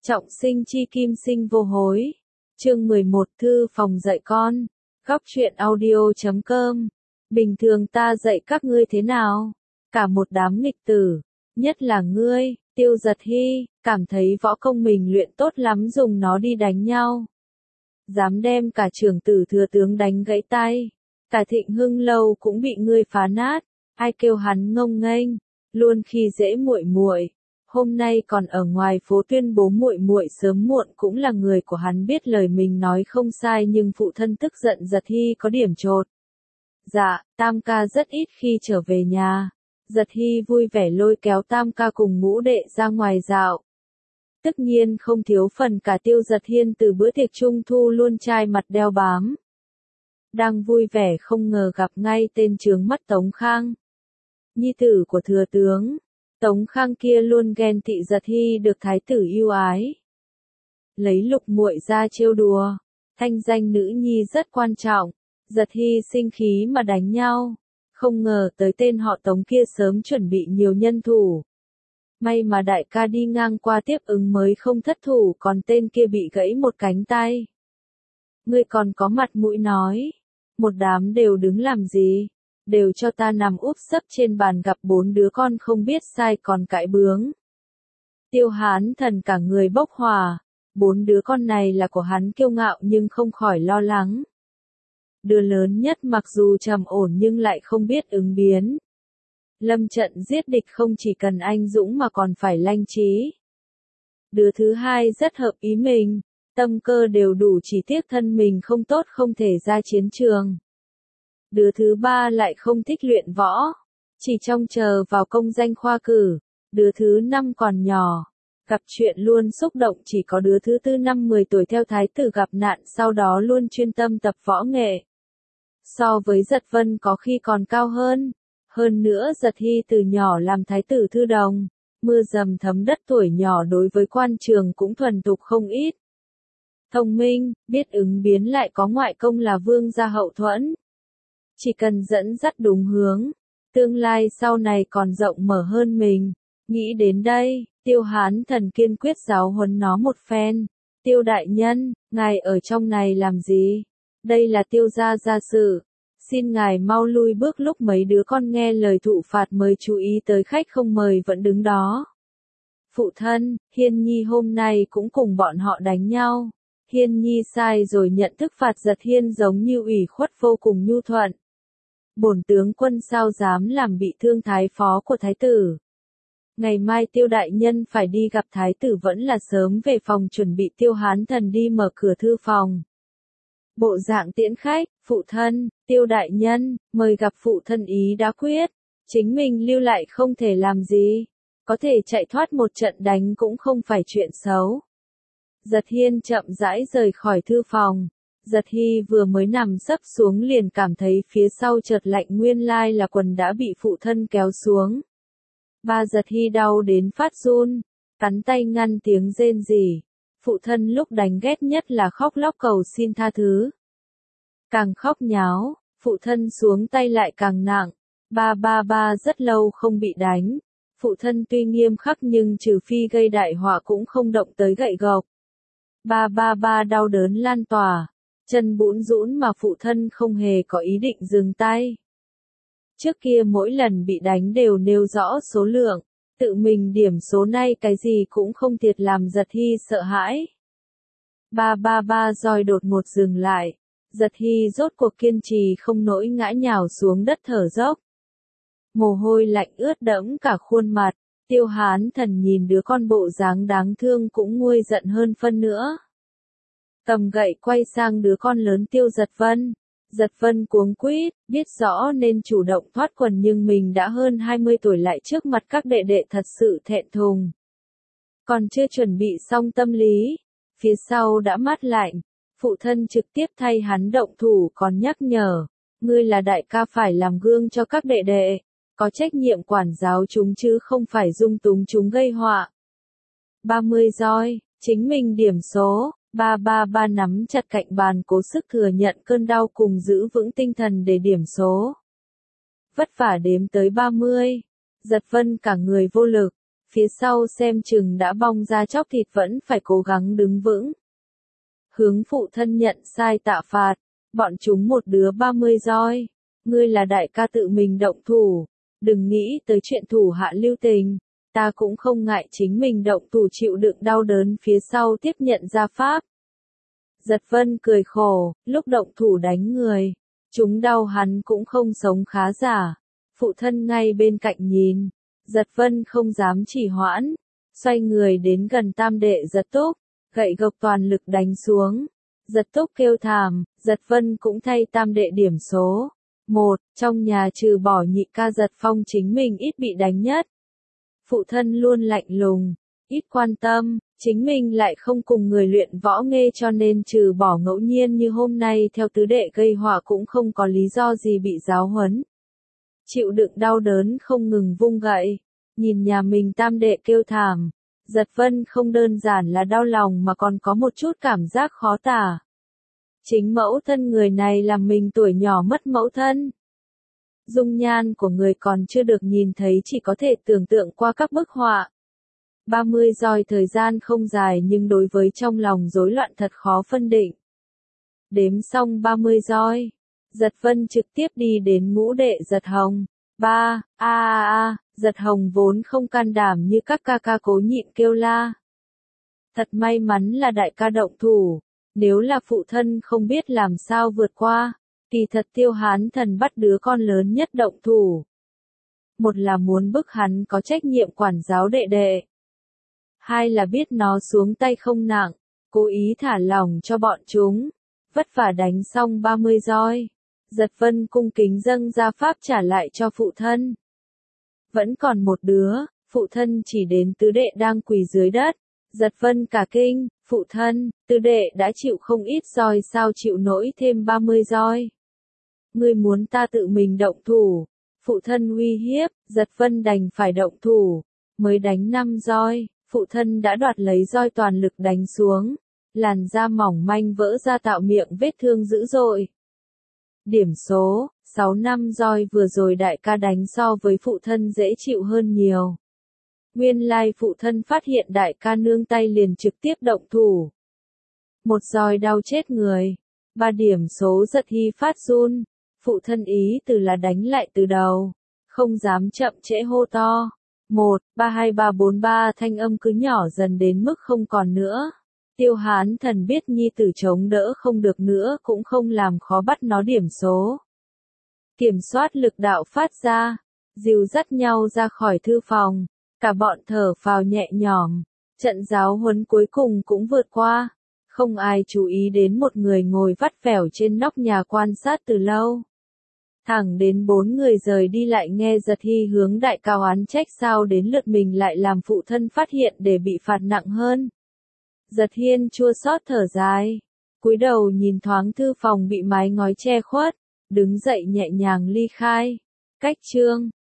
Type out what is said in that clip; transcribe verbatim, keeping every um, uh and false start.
Trọng sinh chi kim sinh vô hối. Chương mười một Thư phòng dạy con. Góc truyện audio chấm com. Bình thường ta dạy các ngươi thế nào? Cả một đám nghịch tử. Nhất là ngươi, Tiêu Giật Hy, cảm thấy võ công mình luyện tốt lắm dùng nó đi đánh nhau. Dám đem cả trưởng tử thừa tướng đánh gãy tay. Cả Thịnh Hưng lâu cũng bị ngươi phá nát. Ai kêu hắn ngông nghênh, luôn khi dễ muội muội. Hôm nay còn ở ngoài phố tuyên bố muội muội sớm muộn cũng là người của hắn, biết lời mình nói không sai nhưng phụ thân tức giận Giật Hy có điểm chột. Dạ, Tam ca rất ít khi trở về nhà. Giật Hy vui vẻ lôi kéo Tam ca cùng ngũ đệ ra ngoài dạo. Tất nhiên không thiếu phần cả Tiêu Giật Hiên từ bữa tiệc trung thu luôn chai mặt đeo bám. Đang vui vẻ không ngờ gặp ngay tên chướng mắt Tống Khang. Nhi tử của thừa tướng. Tống Khang kia luôn ghen tị Giật Hy được thái tử yêu ái. Lấy Lục muội ra trêu đùa, thanh danh nữ nhi rất quan trọng. Giật Hy sinh khí mà đánh nhau, không ngờ tới tên họ Tống kia sớm chuẩn bị nhiều nhân thủ. May mà đại ca đi ngang qua tiếp ứng mới không thất thủ, còn tên kia bị gãy một cánh tay. Ngươi còn có mặt mũi nói, một đám đều đứng làm gì? Đều cho ta nằm úp sấp trên bàn, gặp bốn đứa con không biết sai còn cãi bướng. Tiêu Hán Thần cả người bốc hỏa, bốn đứa con này là của hắn kiêu ngạo nhưng không khỏi lo lắng. Đứa lớn nhất mặc dù trầm ổn nhưng lại không biết ứng biến. Lâm trận giết địch không chỉ cần anh dũng mà còn phải lanh trí. Đứa thứ hai rất hợp ý mình, tâm cơ đều đủ, chỉ tiếc thân mình không tốt không thể ra chiến trường. Đứa thứ ba lại không thích luyện võ, chỉ trông chờ vào công danh khoa cử. Đứa thứ năm còn nhỏ, gặp chuyện luôn xúc động, chỉ có đứa thứ tư năm mười tuổi theo thái tử gặp nạn sau đó luôn chuyên tâm tập võ nghệ. So với Giật Vân có khi còn cao hơn. Hơn nữa Giật Hy từ nhỏ làm thái tử thư đồng, mưa dầm thấm đất, tuổi nhỏ đối với quan trường cũng thuần thục không ít. Thông minh, biết ứng biến, lại có ngoại công là vương gia hậu thuẫn. Chỉ cần dẫn dắt đúng hướng, tương lai sau này còn rộng mở hơn mình. Nghĩ đến đây, Tiêu Hán Thần kiên quyết giáo huấn nó một phen. Tiêu đại nhân, ngài ở trong này làm gì? Đây là Tiêu gia gia sự. Xin ngài mau lui bước. Lúc mấy đứa con nghe lời thụ phạt mới chú ý tới khách không mời vẫn đứng đó. Phụ thân, Hiên Nhi hôm nay cũng cùng bọn họ đánh nhau. Hiên Nhi sai rồi, nhận thức phạt. Giật Hiên giống như ủy khuất vô cùng nhu thuận. Bổn tướng quân sao dám làm bị thương thái phó của thái tử. Ngày mai Tiêu đại nhân phải đi gặp thái tử, vẫn là sớm về phòng chuẩn bị. Tiêu Hán Thần đi mở cửa thư phòng. Bộ dạng tiễn khách, phụ thân, Tiêu đại nhân, mời gặp phụ thân, ý đã quyết. Chính mình lưu lại không thể làm gì. Có thể chạy thoát một trận đánh cũng không phải chuyện xấu. Giật Hiên chậm rãi rời khỏi thư phòng. Giật Hy vừa mới nằm sấp xuống liền cảm thấy phía sau chợt lạnh, nguyên lai là quần đã bị phụ thân kéo xuống. Ba Giật Hy đau đến phát run, cắn tay ngăn tiếng rên rỉ. Phụ thân lúc đánh ghét nhất là khóc lóc cầu xin tha thứ. Càng khóc nháo, phụ thân xuống tay lại càng nặng. Ba ba ba rất lâu không bị đánh. Phụ thân tuy nghiêm khắc nhưng trừ phi gây đại họa cũng không động tới gậy gộc. Ba ba ba đau đớn lan tỏa. Chân bũn rũn mà phụ thân không hề có ý định dừng tay. Trước kia mỗi lần bị đánh đều nêu rõ số lượng, tự mình điểm số, nay cái gì cũng không thiệt, làm Giật Hy sợ hãi. Ba ba ba roi đột ngột dừng lại. Giật Hy rốt cuộc kiên trì không nổi, ngã nhào xuống đất thở dốc. Mồ hôi lạnh ướt đẫm cả khuôn mặt. Tiêu Hán Thần nhìn đứa con bộ dáng đáng thương cũng nguôi giận hơn phân nữa. Cầm gậy quay sang đứa con lớn Tiêu Giật Vân. Giật Vân cuống quýt, biết rõ nên chủ động thoát quần nhưng mình đã hơn hai mươi tuổi, lại trước mặt các đệ đệ thật sự thẹn thùng. Còn chưa chuẩn bị xong tâm lý, phía sau đã mát lạnh. Phụ thân trực tiếp thay hắn động thủ, còn nhắc nhở, ngươi là đại ca phải làm gương cho các đệ đệ, có trách nhiệm quản giáo chúng chứ không phải dung túng chúng gây họa. ba mươi roi, chính mình điểm số. Ba ba ba nắm chặt cạnh bàn, cố sức thừa nhận cơn đau cùng giữ vững tinh thần để điểm số. Vất vả đếm tới ba mươi. Giật Vân cả người vô lực. phía sau xem chừng đã bong ra chóc thịt vẫn phải cố gắng đứng vững. Hướng phụ thân nhận sai tạ phạt, bọn chúng một đứa ba mươi roi, ngươi là đại ca tự mình động thủ, đừng nghĩ tới chuyện thủ hạ lưu tình, ta cũng không ngại chính mình động thủ chịu đựng đau đớn phía sau tiếp nhận gia pháp. Giật Vân cười khổ, lúc động thủ đánh người, chúng đau hắn cũng không sống khá giả. Phụ thân ngay bên cạnh nhìn, Giật Vân không dám trì hoãn, xoay người đến gần tam đệ Giật Túc, gậy gộc toàn lực đánh xuống. Giật Túc kêu thảm, Giật Vân cũng thay tam đệ điểm số. Một, trong nhà trừ bỏ nhị ca Giật Phong chính mình ít bị đánh nhất. Phụ thân luôn lạnh lùng, ít quan tâm, chính mình lại không cùng người luyện võ nghê cho nên trừ bỏ ngẫu nhiên như hôm nay theo tứ đệ gây họa cũng không có lý do gì bị giáo huấn. Chịu đựng đau đớn không ngừng vung gậy, nhìn nhà mình tam đệ kêu thảm, Giật Vân không đơn giản là đau lòng mà còn có một chút cảm giác khó tả. Chính mẫu thân người này làm mình tuổi nhỏ mất mẫu thân. Dung nhan của người còn chưa được nhìn thấy chỉ có thể tưởng tượng qua các bức họa. ba mươi roi thời gian không dài nhưng đối với trong lòng rối loạn thật khó phân định. Đếm xong ba mươi roi, Giật Vân trực tiếp đi đến ngũ đệ Giật Hồng. Ba, a a a, Giật Hồng vốn không can đảm như các ca ca cố nhịn kêu la. Thật may mắn là đại ca động thủ, nếu là phụ thân không biết làm sao vượt qua, kỳ thật Tiêu Hán Thần bắt đứa con lớn nhất động thủ. Một là muốn bức hắn có trách nhiệm quản giáo đệ đệ. Hai là biết nó xuống tay không nặng, cố ý thả lỏng cho bọn chúng. Vất vả đánh xong ba mươi roi. Giật Vân cung kính dâng gia pháp trả lại cho phụ thân. Vẫn còn một đứa, phụ thân chỉ đến tứ đệ đang quỳ dưới đất. Giật Vân cả kinh, phụ thân, tứ đệ đã chịu không ít roi sao chịu nổi thêm ba mươi roi. Ngươi muốn ta tự mình động thủ. Phụ thân uy hiếp, Giật Vân đành phải động thủ. Mới đánh năm roi, phụ thân đã đoạt lấy roi toàn lực đánh xuống. Làn da mỏng manh vỡ ra tạo miệng vết thương dữ dội. Điểm số, sáu năm roi vừa rồi đại ca đánh so với phụ thân dễ chịu hơn nhiều. Nguyên lai phụ thân phát hiện đại ca nương tay liền trực tiếp động thủ. Một roi đau chết người. Ba điểm số Giật Hy phát run. Phụ thân ý từ là đánh lại từ đầu. Không dám chậm trễ hô to. Một, ba hai ba bốn ba thanh âm cứ nhỏ dần đến mức không còn nữa. Tiêu Hán Thần biết nhi tử chống đỡ không được nữa cũng không làm khó bắt nó điểm số. Kiểm soát lực đạo phát ra, dìu dắt nhau ra khỏi thư phòng, cả bọn thở phào nhẹ nhõm, trận giáo huấn cuối cùng cũng vượt qua, không ai chú ý đến một người ngồi vắt vẻo trên nóc nhà quan sát từ lâu. Thẳng đến bốn người rời đi lại nghe Giật Hy hướng đại ca oán trách sao đến lượt mình lại làm phụ thân phát hiện để bị phạt nặng hơn. Giật Hiên chua xót thở dài, cúi đầu nhìn thoáng thư phòng bị mái ngói che khuất, đứng dậy nhẹ nhàng ly khai. Cách chương